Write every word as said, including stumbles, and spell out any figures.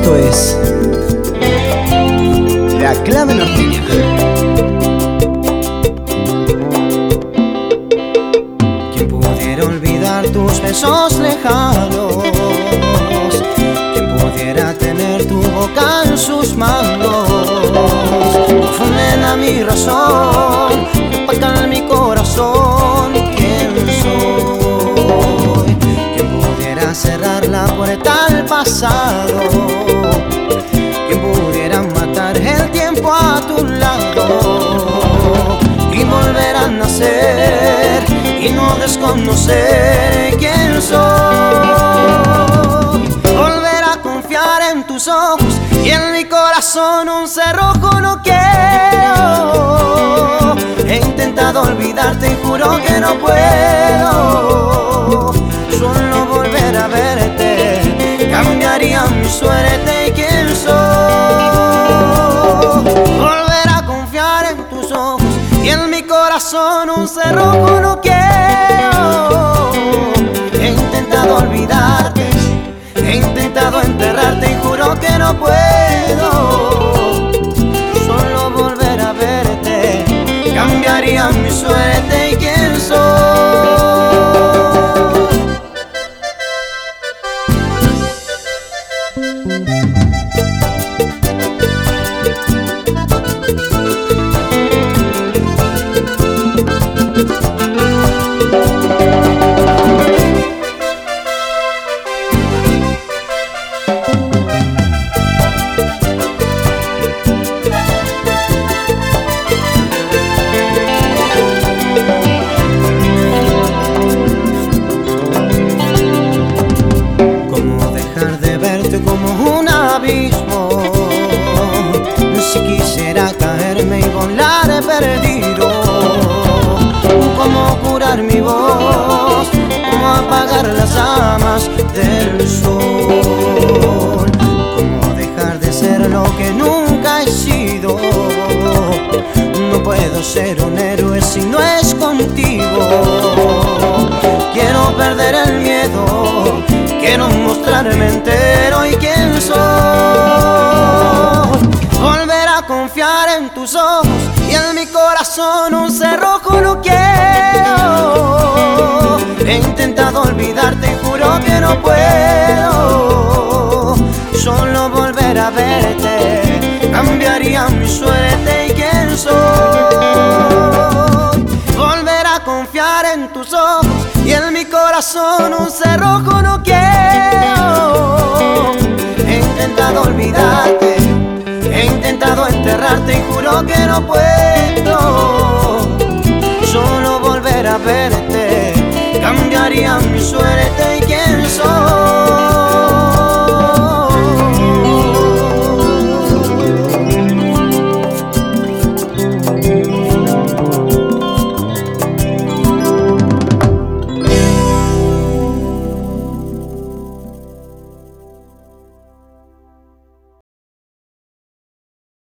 Esto es La Clave Norteña. ¿Quién pudiera olvidar tus besos lejanos? ¿Quién pudiera tener tu boca en sus manos? Confunden a mi razón, opacan mi corazón. ¿Quién soy? ¿Quién pudiera cerrar la puerta al pasado? ¿Quién pudiera matar el tiempo a tu lado y volver a nacer y no desconocer quién soy? Volver a confiar en tus ojos y en mi corazón un cerrojo no quiero. He intentado olvidarte y juro que no puedo. Solo volver a verte cambiaría mi suerte. ¿Quién soy? Volver a confiar en tus ojos y en mi corazón un cerrojo no quiero. He intentado olvidarte, he intentado enterrarte y juro que no puedo. Solo volver a verte cambiaría mi suerte. ¿Y quién soy? Como un abismo, si quisiera caerme y volar perdido. Cómo curar mi voz, cómo apagar las llamas del sol, cómo dejar de ser lo que nunca he sido. No puedo ser un héroe si no es contigo. Quiero perder el miedo, quiero mostrarme entero. ¿Y quién soy? Volver a confiar en tus ojos y en mi corazón un cerrojo no quiero. He intentado olvidarte y juro que no puedo. Solo volver a verte cambiaría mi suerte. ¿Y quién soy? Volver a confiar en tus ojos y en mi corazón un cerrojo no quiero. He intentado olvidarte, he intentado enterrarte y juro que no puedo. Solo volver a verte cambiaría mi suerte. ¿Y quién soy?